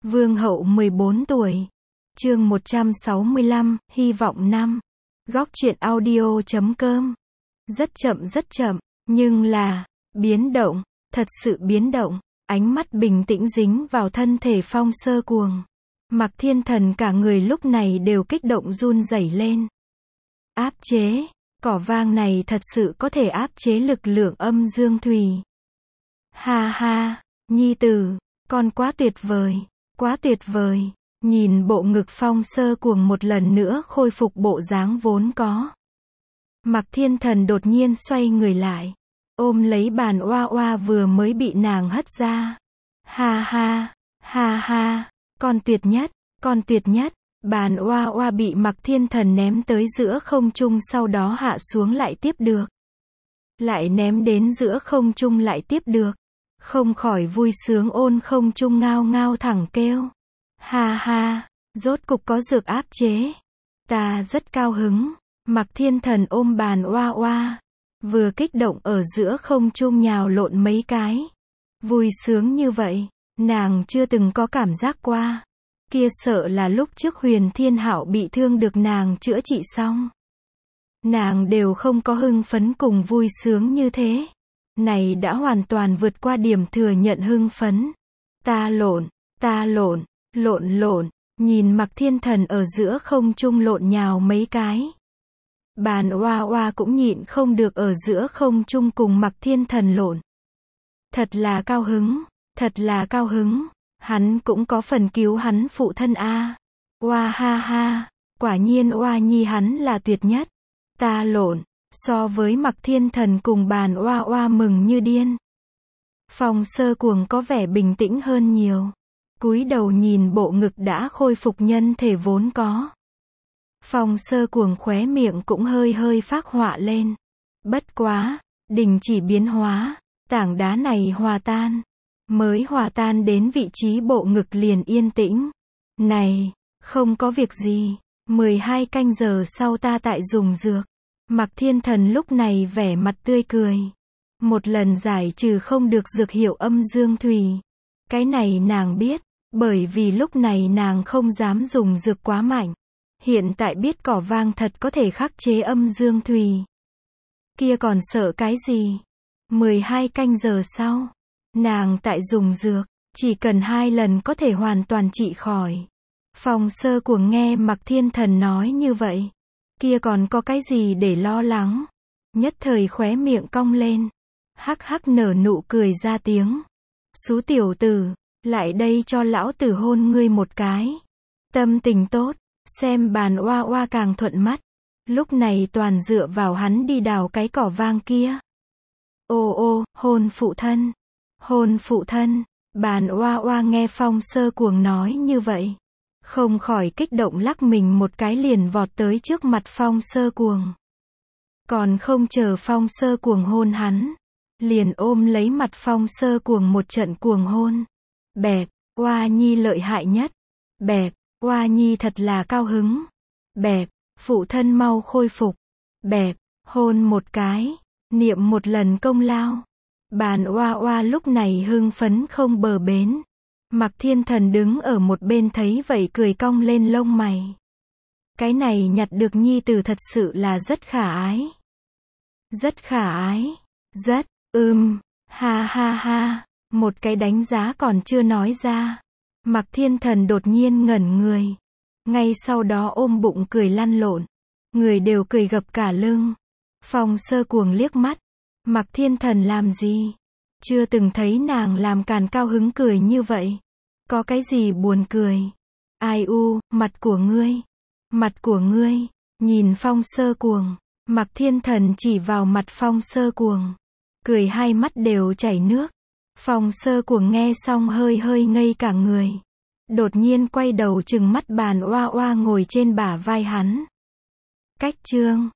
Vương hậu 14 tuổi. Chương 165, hy vọng năm. Góc truyện audio.com. Rất chậm, nhưng là, biến động, thật sự biến động. Ánh mắt bình tĩnh dính vào thân thể Phong Sơ Cuồng. Mạc Thiên Thần cả người lúc này đều kích động run rẩy lên. Áp chế, cỏ vang này thật sự có thể áp chế lực lượng âm dương thủy. Ha ha, nhi tử, con quá tuyệt vời. Nhìn bộ ngực Phong Sơ Cuồng một lần nữa khôi phục bộ dáng vốn có. Mạc Thiên Thần đột nhiên xoay người lại, ôm lấy bàn oa oa vừa mới bị nàng hất ra. Ha ha, con tuyệt nhất. Bàn oa oa bị Mạc Thiên Thần ném tới giữa không trung, sau đó hạ xuống lại tiếp được. Lại ném đến giữa không trung lại tiếp được. Không khỏi vui sướng ôn không trung ngao ngao thẳng kêu. Ha ha, rốt cục có dược áp chế. Ta rất cao hứng. Mạc Thiên Thần ôm bàn oa oa, vừa kích động ở giữa không trung nhào lộn mấy cái. Vui sướng như vậy, nàng chưa từng có cảm giác qua. Kia sợ là lúc trước Huyền Thiên Hạo bị thương được nàng chữa trị xong, nàng đều không có hưng phấn cùng vui sướng như thế. Này đã hoàn toàn vượt qua điểm thừa nhận hưng phấn. Ta lộn, nhìn Mạc Thiên Thần ở giữa không trung lộn nhào mấy cái. Bàn oa oa cũng nhịn không được ở giữa không trung cùng Mạc Thiên Thần lộn. Thật là cao hứng. Hắn cũng có phần cứu hắn phụ thân a. Oa ha ha, quả nhiên oa nhi hắn là tuyệt nhất. Ta lộn, so với Mạc Thiên Thần cùng bàn oa oa mừng như điên. Phong Sơ Cuồng có vẻ bình tĩnh hơn nhiều. Cúi đầu nhìn bộ ngực đã khôi phục nhân thể vốn có. Phong Sơ Cuồng khóe miệng cũng hơi phác họa lên. Bất quá, đình chỉ biến hóa, tảng đá này hòa tan. Mới hòa tan đến vị trí bộ ngực liền yên tĩnh. Này, không có việc gì. 12 canh giờ sau ta tại dùng dược. Mạc Thiên Thần lúc này vẻ mặt tươi cười. Một lần giải trừ không được dược hiệu âm dương thủy. Cái này nàng biết, bởi vì lúc này nàng không dám dùng dược quá mạnh. Hiện tại biết cỏ vang thật có thể khắc chế âm dương thủy. Kia còn sợ cái gì? 12 canh giờ sau, nàng tại dùng dược, chỉ cần 2 lần có thể hoàn toàn trị khỏi. Phong Sơ Cuồng nghe Mạc Thiên Thần nói như vậy, kia còn có cái gì để lo lắng? Nhất thời khóe miệng cong lên, hắc nở nụ cười ra tiếng. Xú tiểu tử, lại đây cho lão tử hôn ngươi một cái. Tâm tình tốt, xem bàn oa oa càng thuận mắt. Lúc này toàn dựa vào hắn đi đào cái cỏ vang kia. Ô, hôn phụ thân. Bàn oa oa nghe Phong Sơ Cuồng nói như vậy, không khỏi kích động lắc mình một cái liền vọt tới trước mặt Phong Sơ Cuồng. Còn không chờ Phong Sơ Cuồng hôn hắn, liền ôm lấy mặt Phong Sơ Cuồng một trận cuồng hôn. Bẹp, oa nhi lợi hại nhất. Bẹp, oa nhi thật là cao hứng. Bẹp, phụ thân mau khôi phục. Bẹp, hôn một cái, niệm một lần công lao. Bàn oa oa lúc này hưng phấn không bờ bến. Mạc Thiên Thần đứng ở một bên thấy vậy cười cong lên lông mày. Cái này nhặt được nhi tử thật sự là rất khả ái. Ha, một cái đánh giá còn chưa nói ra. Mạc Thiên Thần đột nhiên ngẩn người. Ngay sau đó ôm bụng cười lăn lộn. Người đều cười gập cả lưng. Phong Sơ Cuồng liếc mắt. Mạc Thiên Thần làm gì? Chưa từng thấy nàng làm càn cao hứng cười như vậy. Có cái gì buồn cười? Ai u, mặt của ngươi. Nhìn Phong Sơ Cuồng, Mạc Thiên Thần chỉ vào mặt Phong Sơ Cuồng. Cười hai mắt đều chảy nước. Phong Sơ Cuồng nghe xong hơi ngây cả người. Đột nhiên quay đầu trừng mắt bàn oa oa ngồi trên bả vai hắn. Cách chương